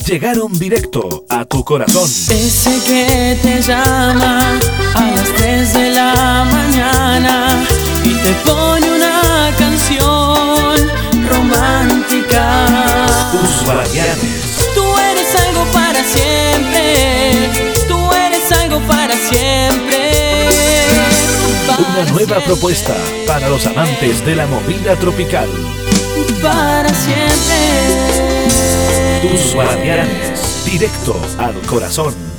llegaron directo a tu corazón. Ese que te llama a las 3 de la mañana y te pone una canción romántica. Tus Guardianes. Tú eres algo para siempre, tú eres algo para siempre. Una nueva propuesta para los amantes de la movida tropical. Para siempre. Tus Guardianes, directo al corazón.